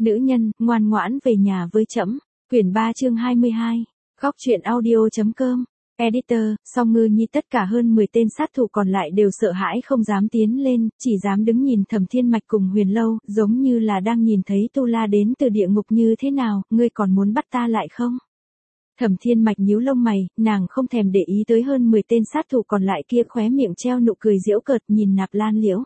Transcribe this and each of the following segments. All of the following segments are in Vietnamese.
Nữ nhân, ngoan ngoãn về nhà với trẫm. Quyển 3 chương 22. Góc truyện audio.com. Editor, Song Ngư Nhi tất cả hơn 10 tên sát thủ còn lại đều sợ hãi không dám tiến lên, chỉ dám đứng nhìn Thẩm Thiên Mạch cùng Huyền Lâu, giống như là đang nhìn thấy Tu La đến từ địa ngục như thế nào, ngươi còn muốn bắt ta lại không? Thẩm Thiên Mạch nhíu lông mày, nàng không thèm để ý tới hơn 10 tên sát thủ còn lại kia, khóe miệng treo nụ cười giễu cợt nhìn Nạp Lan Liễu.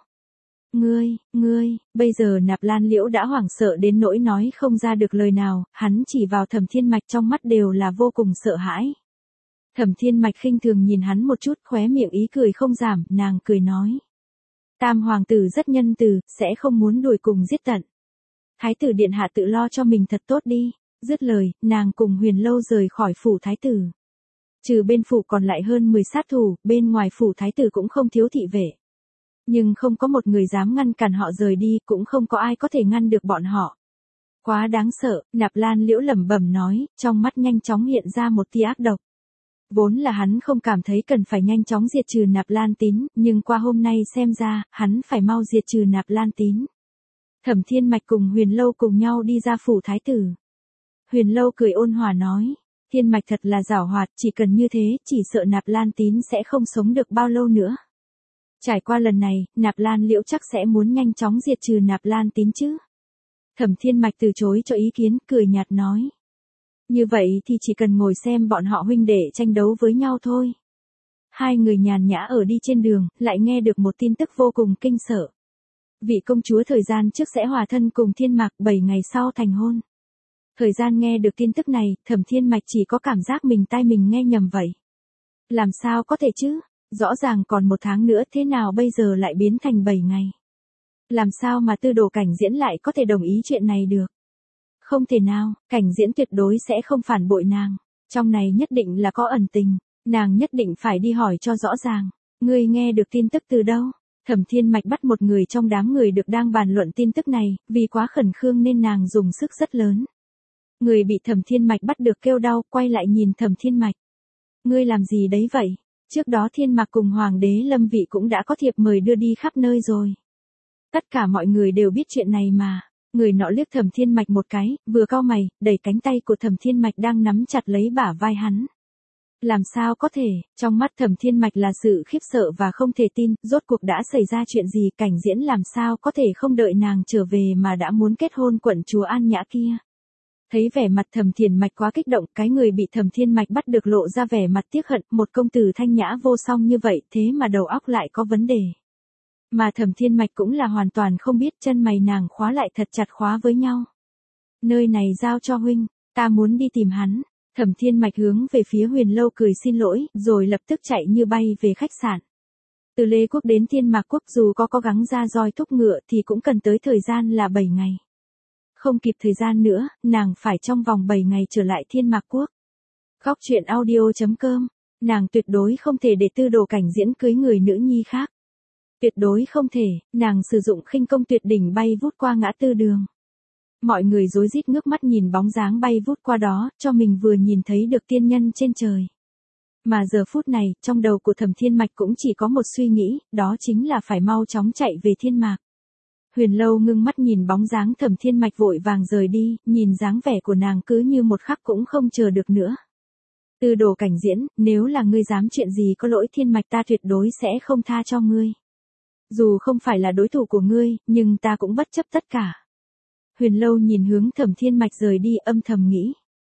Ngươi, bây giờ Nạp Lan Liễu đã hoảng sợ đến nỗi nói không ra được lời nào, hắn chỉ vào Thẩm Thiên Mạch trong mắt đều là vô cùng sợ hãi. Thẩm Thiên Mạch khinh thường nhìn hắn một chút, khóe miệng ý cười không giảm, nàng cười nói. Tam hoàng tử rất nhân từ, sẽ không muốn đuổi cùng giết tận. Thái tử điện hạ tự lo cho mình thật tốt đi. Dứt lời, nàng cùng Huyền Lâu rời khỏi phủ thái tử. Trừ bên phủ còn lại hơn 10 sát thủ, bên ngoài phủ thái tử cũng không thiếu thị vệ. Nhưng không có một người dám ngăn cản họ rời đi, cũng không có ai có thể ngăn được bọn họ. Quá đáng sợ, Nạp Lan Liễu lẩm bẩm nói, trong mắt nhanh chóng hiện ra một tia ác độc. Vốn là hắn không cảm thấy cần phải nhanh chóng diệt trừ Nạp Lan Tín, nhưng qua hôm nay xem ra, hắn phải mau diệt trừ Nạp Lan Tín. Thẩm Thiên Mạch cùng Huyền Lâu cùng nhau đi ra phủ thái tử. Huyền Lâu cười ôn hòa nói, Thiên Mạch thật là giảo hoạt, chỉ cần như thế, chỉ sợ Nạp Lan Tín sẽ không sống được bao lâu nữa. Trải qua lần này, Nạp Lan Liễu chắc sẽ muốn nhanh chóng diệt trừ Nạp Lan Tín chứ. Thẩm Thiên Mạch từ chối cho ý kiến, cười nhạt nói. Như vậy thì chỉ cần ngồi xem bọn họ huynh đệ tranh đấu với nhau thôi. Hai người nhàn nhã ở đi trên đường, lại nghe được một tin tức vô cùng kinh sợ. Vị công chúa thời gian trước sẽ hòa thân cùng Thiên Mạc 7 ngày sau thành hôn. Thời gian nghe được tin tức này, Thẩm Thiên Mạch chỉ có cảm giác tai mình nghe nhầm vậy. Làm sao có thể chứ? Rõ ràng còn 1 tháng nữa, thế nào bây giờ lại biến thành 7 ngày? Làm sao mà Tư Đồ Cảnh Diễn lại có thể đồng ý chuyện này được? Không thể nào, Cảnh Diễn tuyệt đối sẽ không phản bội nàng. Trong này nhất định là có ẩn tình. Nàng nhất định phải đi hỏi cho rõ ràng. Ngươi nghe được tin tức từ đâu? Thẩm Thiên Mạch bắt một người trong đám người được đang bàn luận tin tức này, vì quá khẩn khương nên nàng dùng sức rất lớn. Người bị Thẩm Thiên Mạch bắt được kêu đau, quay lại nhìn Thẩm Thiên Mạch. Ngươi làm gì đấy vậy? Trước đó Thiên Mạc cùng Hoàng đế Lâm Vị cũng đã có thiệp mời đưa đi khắp nơi rồi. Tất cả mọi người đều biết chuyện này mà. Người nọ liếc Thẩm Thiên Mạch một cái, vừa cau mày, đẩy cánh tay của Thẩm Thiên Mạch đang nắm chặt lấy bả vai hắn. Làm sao có thể, trong mắt Thẩm Thiên Mạch là sự khiếp sợ và không thể tin, rốt cuộc đã xảy ra chuyện gì, Cảnh Diễn làm sao có thể không đợi nàng trở về mà đã muốn kết hôn quận chúa An Nhã kia. Thấy vẻ mặt Thẩm Thiên Mạch quá kích động, cái người bị Thẩm Thiên Mạch bắt được lộ ra vẻ mặt tiếc hận, một công tử thanh nhã vô song như vậy, thế mà đầu óc lại có vấn đề. Mà Thẩm Thiên Mạch cũng là hoàn toàn không biết, chân mày nàng khóa lại thật chặt khóa với nhau. Nơi này giao cho huynh, ta muốn đi tìm hắn. Thẩm Thiên Mạch hướng về phía Huyền Lâu cười xin lỗi, rồi lập tức chạy như bay về khách sạn. Từ Lê Quốc đến Thiên Mạc Quốc dù có gắng ra roi thúc ngựa thì cũng cần tới thời gian là 7 ngày. Không kịp thời gian nữa, nàng phải trong vòng 7 ngày trở lại Thiên Mạc Quốc. Góc truyện audio.com, nàng tuyệt đối không thể để Tư Đồ Cảnh Diễn cưới người nữ nhi khác. Tuyệt đối không thể, nàng sử dụng khinh công tuyệt đỉnh bay vút qua ngã tư đường. Mọi người rối rít ngước mắt nhìn bóng dáng bay vút qua đó, cho mình vừa nhìn thấy được tiên nhân trên trời. Mà giờ phút này, trong đầu của Thẩm Thiên Mạch cũng chỉ có một suy nghĩ, đó chính là phải mau chóng chạy về Thiên Mạc. Huyền Lâu ngưng mắt nhìn bóng dáng Thẩm Thiên Mạch vội vàng rời đi, nhìn dáng vẻ của nàng cứ như một khắc cũng không chờ được nữa. Tư Đồ Cảnh Diễn, nếu là ngươi dám chuyện gì có lỗi Thiên Mạch ta tuyệt đối sẽ không tha cho ngươi. Dù không phải là đối thủ của ngươi, nhưng ta cũng bất chấp tất cả. Huyền Lâu nhìn hướng Thẩm Thiên Mạch rời đi, âm thầm nghĩ.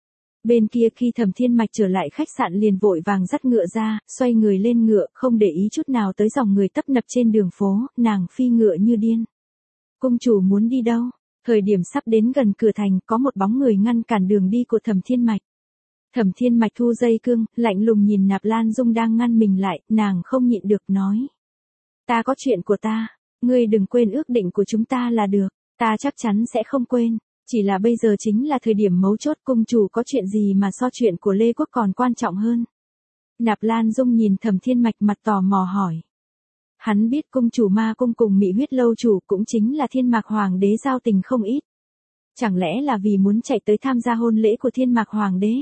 Bên kia khi Thẩm Thiên Mạch trở lại khách sạn liền vội vàng dắt ngựa ra, xoay người lên ngựa, không để ý chút nào tới dòng người tấp nập trên đường phố, nàng phi ngựa như điên. Cung chủ muốn đi đâu? Thời điểm sắp đến gần cửa thành, có một bóng người ngăn cản đường đi của Thẩm Thiên Mạch. Thẩm Thiên Mạch thu dây cương, lạnh lùng nhìn Nạp Lan Dung đang ngăn mình lại, nàng không nhịn được nói. Ta có chuyện của ta, ngươi đừng quên ước định của chúng ta là được, ta chắc chắn sẽ không quên, chỉ là bây giờ chính là thời điểm mấu chốt, cung chủ có chuyện gì mà so chuyện của Lê Quốc còn quan trọng hơn. Nạp Lan Dung nhìn Thẩm Thiên Mạch mặt tò mò hỏi. Hắn biết cung chủ Ma Cung cùng Mị Huyết Lâu chủ cũng chính là Thiên Mạc Hoàng đế giao tình không ít. Chẳng lẽ là vì muốn chạy tới tham gia hôn lễ của Thiên Mạc Hoàng đế?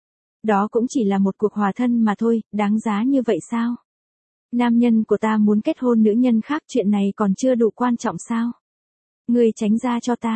Đó cũng chỉ là một cuộc hòa thân mà thôi, đáng giá như vậy sao? Nam nhân của ta muốn kết hôn nữ nhân khác, chuyện này còn chưa đủ quan trọng sao? Ngươi tránh ra cho ta.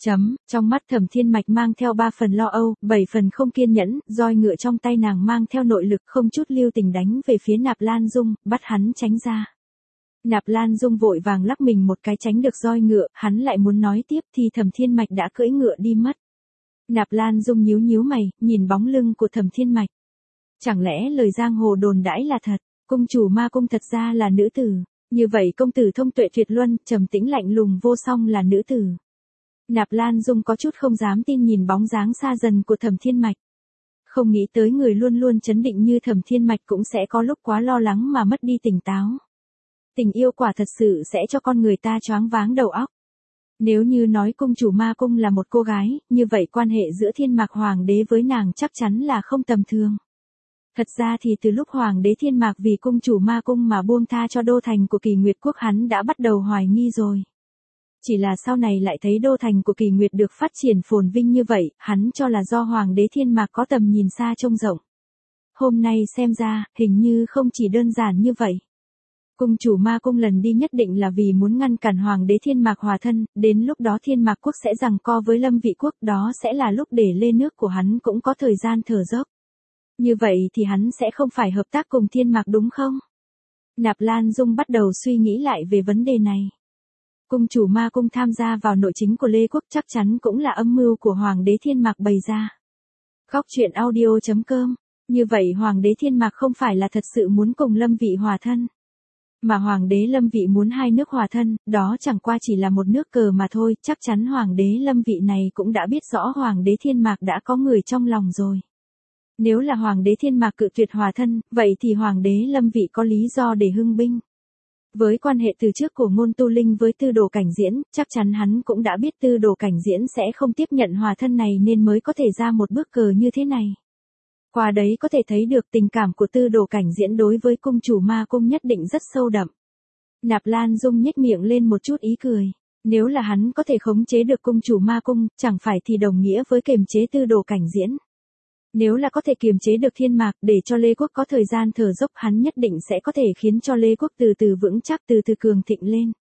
Trong mắt Thẩm Thiên Mạch mang theo 3 phần lo âu, 7 phần không kiên nhẫn, roi ngựa trong tay nàng mang theo nội lực không chút lưu tình đánh về phía Nạp Lan Dung, bắt hắn tránh ra. Nạp Lan Dung vội vàng lắc mình một cái tránh được roi ngựa, hắn lại muốn nói tiếp thì Thẩm Thiên Mạch đã cưỡi ngựa đi mất. Nạp Lan Dung nhíu nhíu mày, nhìn bóng lưng của Thẩm Thiên Mạch. Chẳng lẽ lời giang hồ đồn đãi là thật, cung chủ ma cung thật ra là nữ tử, như vậy công tử thông tuệ tuyệt luân, trầm tĩnh lạnh lùng vô song là nữ tử. Nạp Lan Dung có chút không dám tin nhìn bóng dáng xa dần của Thẩm Thiên Mạch. Không nghĩ tới người luôn luôn trấn định như Thẩm Thiên Mạch cũng sẽ có lúc quá lo lắng mà mất đi tỉnh táo. Tình yêu quả thật sự sẽ cho con người ta choáng váng đầu óc. Nếu như nói cung chủ ma cung là một cô gái, như vậy quan hệ giữa Thiên Mạc Hoàng đế với nàng chắc chắn là không tầm thường. Thật ra thì từ lúc Hoàng đế Thiên Mạc vì cung chủ ma cung mà buông tha cho đô thành của Kỳ Nguyệt Quốc hắn đã bắt đầu hoài nghi rồi. Chỉ là sau này lại thấy đô thành của Kỳ Nguyệt được phát triển phồn vinh như vậy, hắn cho là do Hoàng đế Thiên Mạc có tầm nhìn xa trông rộng. Hôm nay xem ra, hình như không chỉ đơn giản như vậy. Cung chủ ma cung lần đi nhất định là vì muốn ngăn cản Hoàng đế Thiên Mạc hòa thân, đến lúc đó Thiên Mạc Quốc sẽ giằng co với Lâm Vị Quốc, đó sẽ là lúc để lê nước của hắn cũng có thời gian thở dốc. Như vậy thì hắn sẽ không phải hợp tác cùng Thiên Mạc đúng không? Nạp Lan Dung bắt đầu suy nghĩ lại về vấn đề này. Cung chủ ma cung tham gia vào nội chính của Lê Quốc chắc chắn cũng là âm mưu của Hoàng đế Thiên Mạc bày ra. Góc truyện audio.com. Như vậy Hoàng đế Thiên Mạc không phải là thật sự muốn cùng Lâm Vị hòa thân. Mà Hoàng đế Lâm Vị muốn hai nước hòa thân, đó chẳng qua chỉ là một nước cờ mà thôi, chắc chắn Hoàng đế Lâm Vị này cũng đã biết rõ Hoàng đế Thiên Mạc đã có người trong lòng rồi. Nếu là Hoàng đế Thiên Mạc cự tuyệt hòa thân, vậy thì Hoàng đế Lâm Vị có lý do để hưng binh. Với quan hệ từ trước của Ngôn Tu Linh với Tư Đồ Cảnh Diễn, chắc chắn hắn cũng đã biết Tư Đồ Cảnh Diễn sẽ không tiếp nhận hòa thân này nên mới có thể ra một bước cờ như thế này. Qua đấy có thể thấy được tình cảm của Tư Đồ Cảnh Diễn đối với cung chủ ma cung nhất định rất sâu đậm. Nạp Lan Dung nhếch miệng lên một chút ý cười. Nếu là hắn có thể khống chế được cung chủ ma cung, chẳng phải thì đồng nghĩa với kiềm chế Tư Đồ Cảnh Diễn. Nếu là có thể kiềm chế được Thiên Mạc để cho Lê Quốc có thời gian thở dốc hắn nhất định sẽ có thể khiến cho Lê Quốc từ từ vững chắc từ từ cường thịnh lên.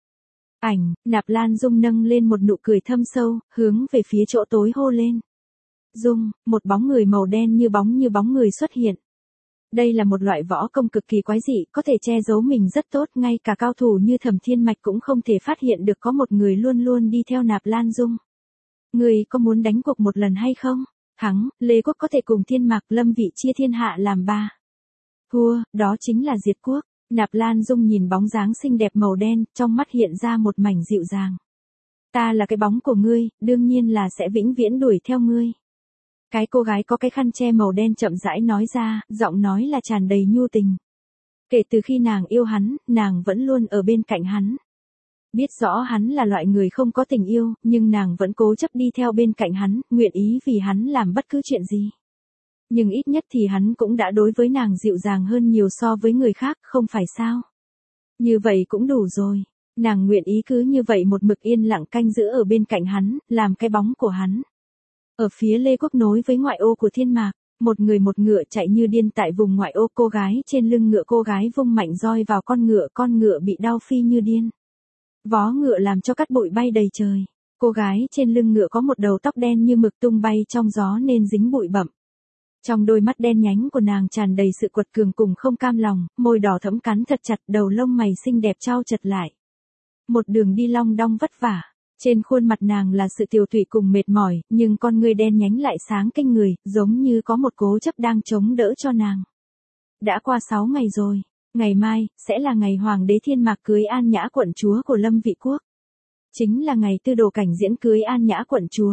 Nạp Lan Dung nâng lên một nụ cười thâm sâu, hướng về phía chỗ tối hô lên. Dung, một bóng người màu đen như bóng người xuất hiện. Đây là một loại võ công cực kỳ quái dị, có thể che giấu mình rất tốt, ngay cả cao thủ như Thẩm Thiên Mạch cũng không thể phát hiện được có một người luôn luôn đi theo Nạp Lan Dung. Người có muốn đánh cuộc một lần hay không? Thắng, Lê Quốc có thể cùng Thiên Mạc Lâm Vị chia thiên hạ làm 3. Thua, đó chính là diệt quốc. Nạp Lan Dung nhìn bóng dáng xinh đẹp màu đen, trong mắt hiện ra một mảnh dịu dàng. Ta là cái bóng của ngươi, đương nhiên là sẽ vĩnh viễn đuổi theo ngươi. Cái cô gái có cái khăn che màu đen chậm rãi nói ra, giọng nói là tràn đầy nhu tình. Kể từ khi nàng yêu hắn, nàng vẫn luôn ở bên cạnh hắn. Biết rõ hắn là loại người không có tình yêu, nhưng nàng vẫn cố chấp đi theo bên cạnh hắn, nguyện ý vì hắn làm bất cứ chuyện gì. Nhưng ít nhất thì hắn cũng đã đối với nàng dịu dàng hơn nhiều so với người khác, không phải sao? Như vậy cũng đủ rồi. Nàng nguyện ý cứ như vậy một mực yên lặng canh giữ ở bên cạnh hắn, làm cái bóng của hắn. Ở phía Lê Quốc nối với ngoại ô của Thiên Mạc, một người một ngựa chạy như điên tại vùng ngoại ô, cô gái trên lưng ngựa, cô gái vung mạnh roi vào con ngựa bị đau phi như điên. Vó ngựa làm cho cát bụi bay đầy trời. Cô gái trên lưng ngựa có một đầu tóc đen như mực tung bay trong gió nên dính bụi bặm. Trong đôi mắt đen nhánh của nàng tràn đầy sự quật cường cùng không cam lòng, môi đỏ thẫm cắn thật chặt, đầu lông mày xinh đẹp trao chật lại. Một đường đi long đong vất vả. Trên khuôn mặt nàng là sự tiều tụy cùng mệt mỏi, nhưng con ngươi đen nhánh lại sáng kinh người, giống như có một cố chấp đang chống đỡ cho nàng. Đã qua 6 ngày rồi, ngày mai, sẽ là ngày Hoàng đế Thiên Mạc cưới An Nhã quận chúa của Lâm Vị Quốc. Chính là ngày Tư Đồ Cảnh Diễn cưới An Nhã quận chúa.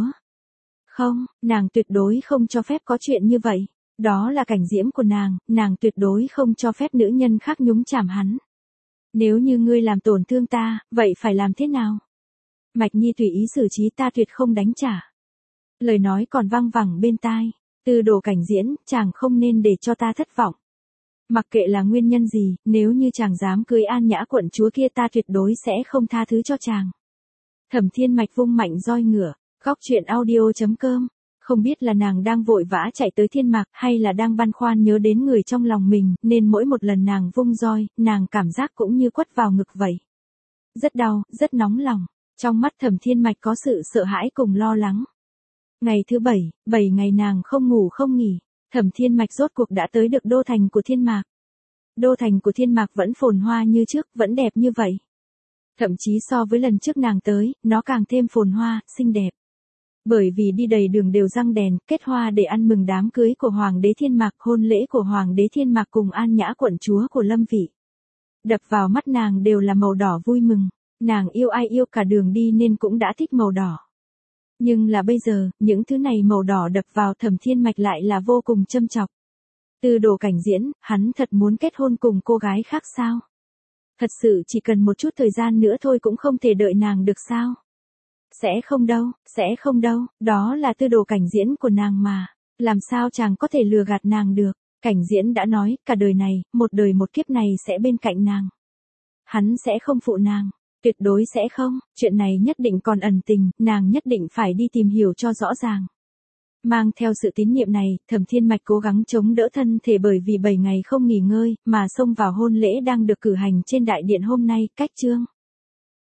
Không, nàng tuyệt đối không cho phép có chuyện như vậy. Đó là cảnh diễm của nàng tuyệt đối không cho phép nữ nhân khác nhúng chàm hắn. Nếu như ngươi làm tổn thương ta, vậy phải làm thế nào? Mạch Nhi tùy ý xử trí, ta tuyệt không đánh trả. Lời nói còn vang vẳng bên tai. Tư Đồ Cảnh Diễn, chàng không nên để cho ta thất vọng. Mặc kệ là nguyên nhân gì, nếu như chàng dám cưới An Nhã quận chúa kia ta tuyệt đối sẽ không tha thứ cho chàng. Thẩm Thiên Mạch vung mạnh roi ngựa. Góc truyện audio.com. Không biết là nàng đang vội vã chạy tới Thiên Mạc hay là đang băn khoăn nhớ đến người trong lòng mình, nên mỗi một lần nàng vung roi, nàng cảm giác cũng như quất vào ngực vậy. Rất đau, rất nóng lòng. Trong mắt Thẩm Thiên Mạch có sự sợ hãi cùng lo lắng. Ngày thứ 7, 7 ngày nàng không ngủ không nghỉ, Thẩm Thiên Mạch rốt cuộc đã tới được đô thành của Thiên Mạc. Đô thành của Thiên Mạc vẫn phồn hoa như trước, vẫn đẹp như vậy. Thậm chí so với lần trước nàng tới, nó càng thêm phồn hoa, xinh đẹp. Bởi vì đi đầy đường đều răng đèn, kết hoa để ăn mừng đám cưới của Hoàng đế Thiên Mạc, hôn lễ của Hoàng đế Thiên Mạc cùng An Nhã quận chúa của Lâm Vị. Đập vào mắt nàng đều là màu đỏ vui mừng, nàng yêu ai yêu cả đường đi nên cũng đã thích màu đỏ. Nhưng là bây giờ, những thứ này màu đỏ đập vào Thẩm Thiên Mạch lại là vô cùng châm chọc. Từ Đồ Cảnh Diễn, hắn thật muốn kết hôn cùng cô gái khác sao? Thật sự chỉ cần một chút thời gian nữa thôi cũng không thể đợi nàng được sao? Sẽ không đâu, đó là Tư Đồ Cảnh Diễn của nàng mà, làm sao chàng có thể lừa gạt nàng được? Cảnh Diễn đã nói, cả đời này, một đời một kiếp này sẽ bên cạnh nàng. Hắn sẽ không phụ nàng, tuyệt đối sẽ không, chuyện này nhất định còn ẩn tình, nàng nhất định phải đi tìm hiểu cho rõ ràng. Mang theo sự tín nhiệm này, Thẩm Thiên Mạch cố gắng chống đỡ thân thể bởi vì 7 ngày không nghỉ ngơi, mà xông vào hôn lễ đang được cử hành trên đại điện hôm nay, cách chương.